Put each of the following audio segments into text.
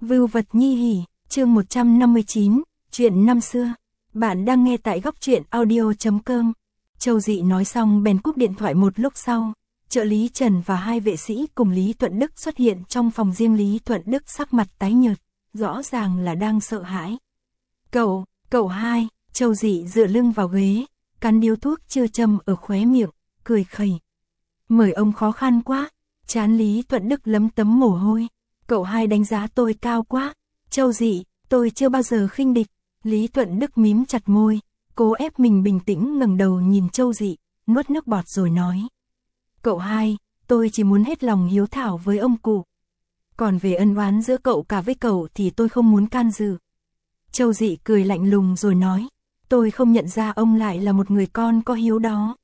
Vưu vật nhi hỉ, chương 159, chuyện năm xưa. Bạn đang nghe tại góc truyện audio.com. Châu Dị nói xong bèn cúp điện thoại một lúc sau. Trợ lý Trần và hai vệ sĩ cùng Lý Thuận Đức xuất hiện trong phòng riêng. Lý Thuận Đức sắc mặt tái nhợt, rõ ràng là đang sợ hãi. Cậu hai, Châu Dị dựa lưng vào ghế, cắn điếu thuốc chưa châm ở khóe miệng, cười khẩy. Mời ông khó khăn quá, trán Lý Thuận Đức lấm tấm mồ hôi. Cậu hai đánh giá tôi cao quá. Châu Dị, tôi chưa bao giờ khinh địch. Lý Thuận Đức mím chặt môi, cố ép mình bình tĩnh ngẩng đầu nhìn Châu Dị, nuốt nước bọt rồi nói. Cậu hai, tôi chỉ muốn hết lòng hiếu thảo với ông cụ. Còn về ân oán giữa cậu cả với cậu thì tôi không muốn can dự. Châu Dị cười lạnh lùng rồi nói, tôi không nhận ra ông lại là một người con có hiếu đó.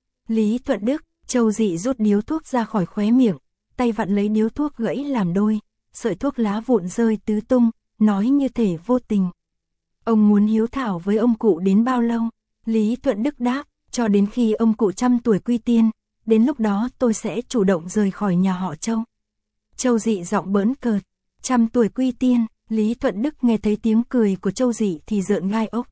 Lý Thuận Đức, Châu Dị rút điếu thuốc ra khỏi khóe miệng, tay vặn lấy điếu thuốc gãy làm đôi, sợi thuốc lá vụn rơi tứ tung, nói như thể vô tình. Ông muốn hiếu thảo với ông cụ đến bao lâu? Lý Thuận Đức đáp, cho đến khi ông cụ 100 tuổi quy tiên, đến lúc đó tôi sẽ chủ động rời khỏi nhà họ Châu. Châu Dị giọng bỡn cợt, 100 tuổi quy tiên. Lý Thuận Đức nghe thấy tiếng cười của Châu Dị thì rợn gai ốc.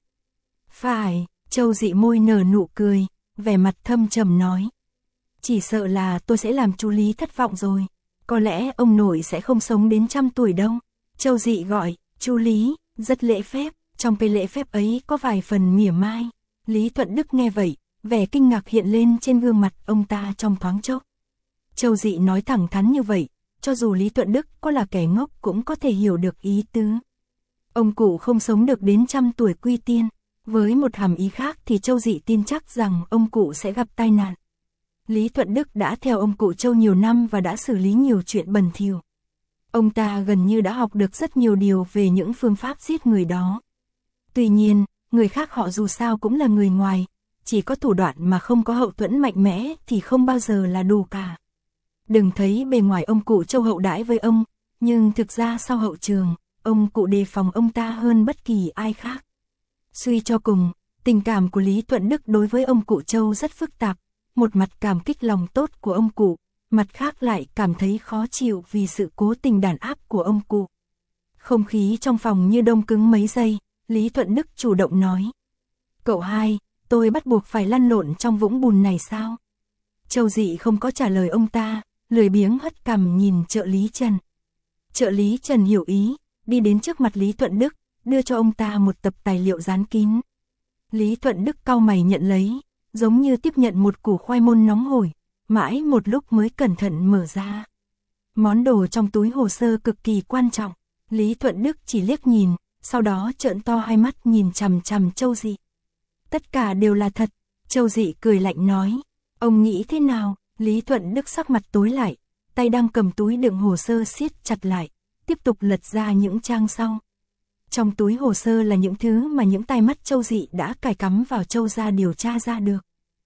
Phải, Châu Dị môi nở nụ cười, vẻ mặt thâm trầm nói. Chỉ sợ là tôi sẽ làm chú Lý thất vọng rồi. Có lẽ ông nội sẽ không sống đến 100 tuổi đâu. Châu Dị gọi, chú Lý, rất lễ phép, trong cái lễ phép ấy có vài phần mỉa mai. Lý Thuận Đức nghe vậy, vẻ kinh ngạc hiện lên trên gương mặt ông ta trong thoáng chốc. Châu Dị nói thẳng thắn như vậy, cho dù Lý Thuận Đức có là kẻ ngốc cũng có thể hiểu được ý tứ. Ông cụ không sống được đến 100 tuổi quy tiên. Với một hàm ý khác thì Châu Dị tin chắc rằng ông cụ sẽ gặp tai nạn. Lý Thuận Đức đã theo ông cụ Châu nhiều năm và đã xử lý nhiều chuyện bẩn thỉu. Ông ta gần như đã học được rất nhiều điều về những phương pháp giết người đó. Tuy nhiên, người khác họ dù sao cũng là người ngoài, chỉ có thủ đoạn mà không có hậu thuẫn mạnh mẽ thì không bao giờ là đủ cả. Đừng thấy bề ngoài ông cụ Châu hậu đãi với ông, nhưng thực ra sau hậu trường, ông cụ đề phòng ông ta hơn bất kỳ ai khác. Suy cho cùng, tình cảm của Lý Thuận Đức đối với ông cụ Châu rất phức tạp, một mặt cảm kích lòng tốt của ông cụ, mặt khác lại cảm thấy khó chịu vì sự cố tình đàn áp của ông cụ. Không khí trong phòng như đông cứng mấy giây, Lý Thuận Đức chủ động nói. Cậu hai, tôi bắt buộc phải lăn lộn trong vũng bùn này sao? Châu Dị không có trả lời ông ta, lười biếng hất cằm nhìn trợ lý Trần. Trợ lý Trần hiểu ý, đi đến trước mặt Lý Thuận Đức, đưa cho ông ta một tập tài liệu dán kín. Lý Thuận Đức cau mày nhận lấy, giống như tiếp nhận một củ khoai môn nóng hổi, mãi một lúc mới cẩn thận mở ra. Món đồ trong túi hồ sơ cực kỳ quan trọng, Lý Thuận Đức chỉ liếc nhìn, sau đó trợn to hai mắt nhìn chằm chằm Châu Dị. Tất cả đều là thật, Châu Dị cười lạnh nói. Ông nghĩ thế nào? Lý Thuận Đức sắc mặt tối lại, tay đang cầm túi đựng hồ sơ siết chặt lại, tiếp tục lật ra những trang sau. Trong túi hồ sơ là những thứ mà những tai mắt Châu Dị đã cài cắm vào Châu gia điều tra ra được.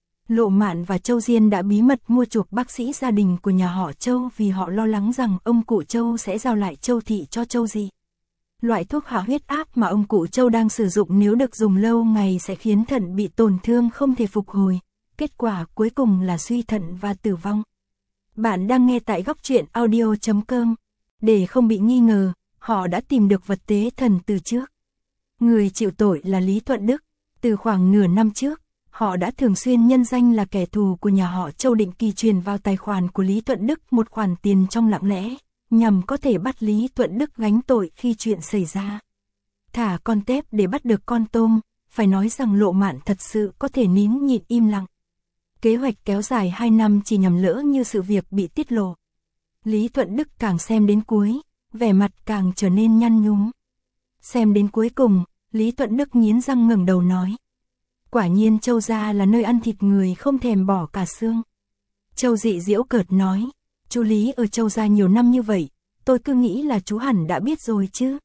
Lộ Mạn và Châu Diên đã bí mật mua chuộc bác sĩ gia đình của nhà họ Châu vì họ lo lắng rằng ông cụ Châu sẽ giao lại Châu thị cho Châu Dị. Loại thuốc hạ huyết áp mà ông cụ Châu đang sử dụng nếu được dùng lâu ngày sẽ khiến thận bị tổn thương không thể phục hồi. Kết quả cuối cùng là suy thận và tử vong. Bạn đang nghe tại góc truyện audio.com. Để không bị nghi ngờ, họ đã tìm được vật tế thần từ trước. Người chịu tội là Lý Thuận Đức. Từ khoảng nửa năm trước, họ đã thường xuyên nhân danh là kẻ thù của nhà họ Châu định kỳ truyền vào tài khoản của Lý Thuận Đức một khoản tiền trong lặng lẽ, nhằm có thể bắt Lý Thuận Đức gánh tội khi chuyện xảy ra. Thả con tép để bắt được con tôm, phải nói rằng Lộ Mạn thật sự có thể nín nhịn im lặng. Kế hoạch kéo dài 2 năm chỉ nhằm lỡ như sự việc bị tiết lộ. Lý Thuận Đức càng xem đến cuối, vẻ mặt càng trở nên nhăn nhúm. Xem đến cuối cùng, Lý Thuận Đức nghiến răng ngẩng đầu nói. Quả nhiên Châu gia là nơi ăn thịt người không thèm bỏ cả xương. Châu Dị giễu cợt nói. Chú Lý ở Châu gia nhiều năm như vậy, tôi cứ nghĩ là chú hẳn đã biết rồi chứ.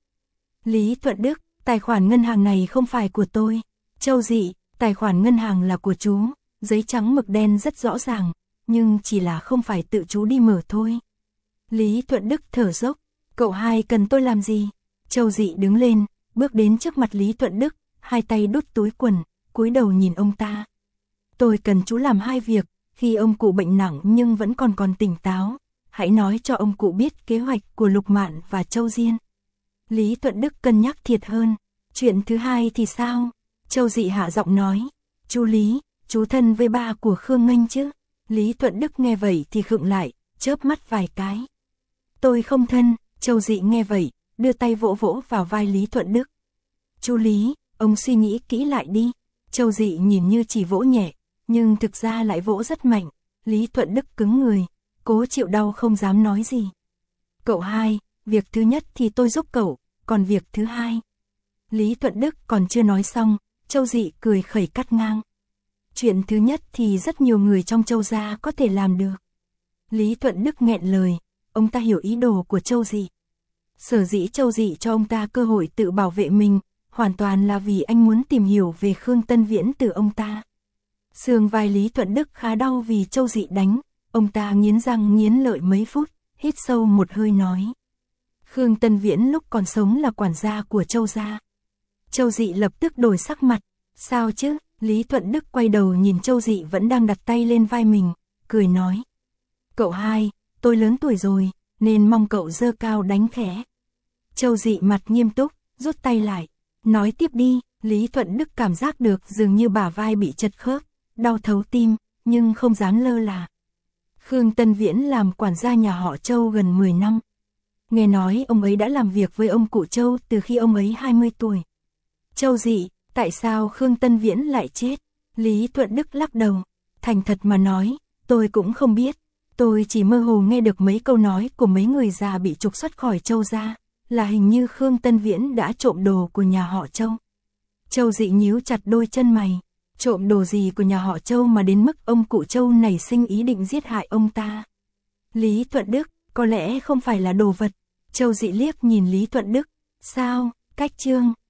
Lý Thuận Đức, tài khoản ngân hàng này không phải của tôi. Châu Dị, tài khoản ngân hàng là của chú. Giấy trắng mực đen rất rõ ràng, nhưng chỉ là không phải tự chú đi mở thôi. Lý Thuận Đức thở dốc, cậu hai cần tôi làm gì? Châu Dị đứng lên, bước đến trước mặt Lý Thuận Đức, hai tay đút túi quần, cúi đầu nhìn ông ta. Tôi cần chú làm 2 việc, khi ông cụ bệnh nặng nhưng vẫn còn tỉnh táo, hãy nói cho ông cụ biết kế hoạch của Lục Mạn và Châu Diên. Lý Thuận Đức cân nhắc thiệt hơn. Chuyện thứ hai thì sao? Châu Dị hạ giọng nói. Chú Lý, chú thân với ba của Khương Nghênh chứ? Lý Thuận Đức nghe vậy thì khựng lại, chớp mắt vài cái. Tôi không thân. Châu Dị nghe vậy, đưa tay vỗ vỗ vào vai Lý Thuận Đức. Chú Lý, ông suy nghĩ kỹ lại đi. Châu Dị nhìn như chỉ vỗ nhẹ, nhưng thực ra lại vỗ rất mạnh. Lý Thuận Đức cứng người, cố chịu đau không dám nói gì. Cậu hai, việc thứ nhất thì tôi giúp cậu, còn việc thứ hai. Lý Thuận Đức còn chưa nói xong, Châu Dị cười khẩy cắt ngang. Chuyện thứ nhất thì rất nhiều người trong Châu gia có thể làm được. Lý Thuận Đức nghẹn lời, ông ta hiểu ý đồ của Châu Dị. Sở dĩ Châu Dị cho ông ta cơ hội tự bảo vệ mình, hoàn toàn là vì anh muốn tìm hiểu về Khương Tân Viễn từ ông ta. Xương vai Lý Thuận Đức khá đau vì Châu Dị đánh, ông ta nghiến răng nghiến lợi mấy phút, hít sâu một hơi nói. Khương Tân Viễn lúc còn sống là quản gia của Châu gia. Châu Dị lập tức đổi sắc mặt. Sao chứ? Lý Thuận Đức quay đầu nhìn Châu Dị vẫn đang đặt tay lên vai mình, cười nói. Cậu hai, tôi lớn tuổi rồi, nên mong cậu giơ cao đánh khẽ. Châu Dị mặt nghiêm túc, rút tay lại. Nói tiếp đi. Lý Thuận Đức cảm giác được dường như bả vai bị chật khớp, đau thấu tim, nhưng không dám lơ là. Khương Tân Viễn làm quản gia nhà họ Châu gần 10 năm. Nghe nói ông ấy đã làm việc với ông cụ Châu từ khi ông ấy 20 tuổi. Châu Dị, tại sao Khương Tân Viễn lại chết? Lý Thuận Đức lắc đầu. Thành thật mà nói, tôi cũng không biết. Tôi chỉ mơ hồ nghe được mấy câu nói của mấy người già bị trục xuất khỏi Châu gia, là hình như Khương Tân Viễn đã trộm đồ của nhà họ Châu. Châu Dị nhíu chặt đôi chân mày. Trộm đồ gì của nhà họ Châu mà đến mức ông cụ Châu nảy sinh ý định giết hại ông ta? Lý Thuận Đức, có lẽ không phải là đồ vật. Châu Dị liếc nhìn Lý Thuận Đức. Sao, cách chương.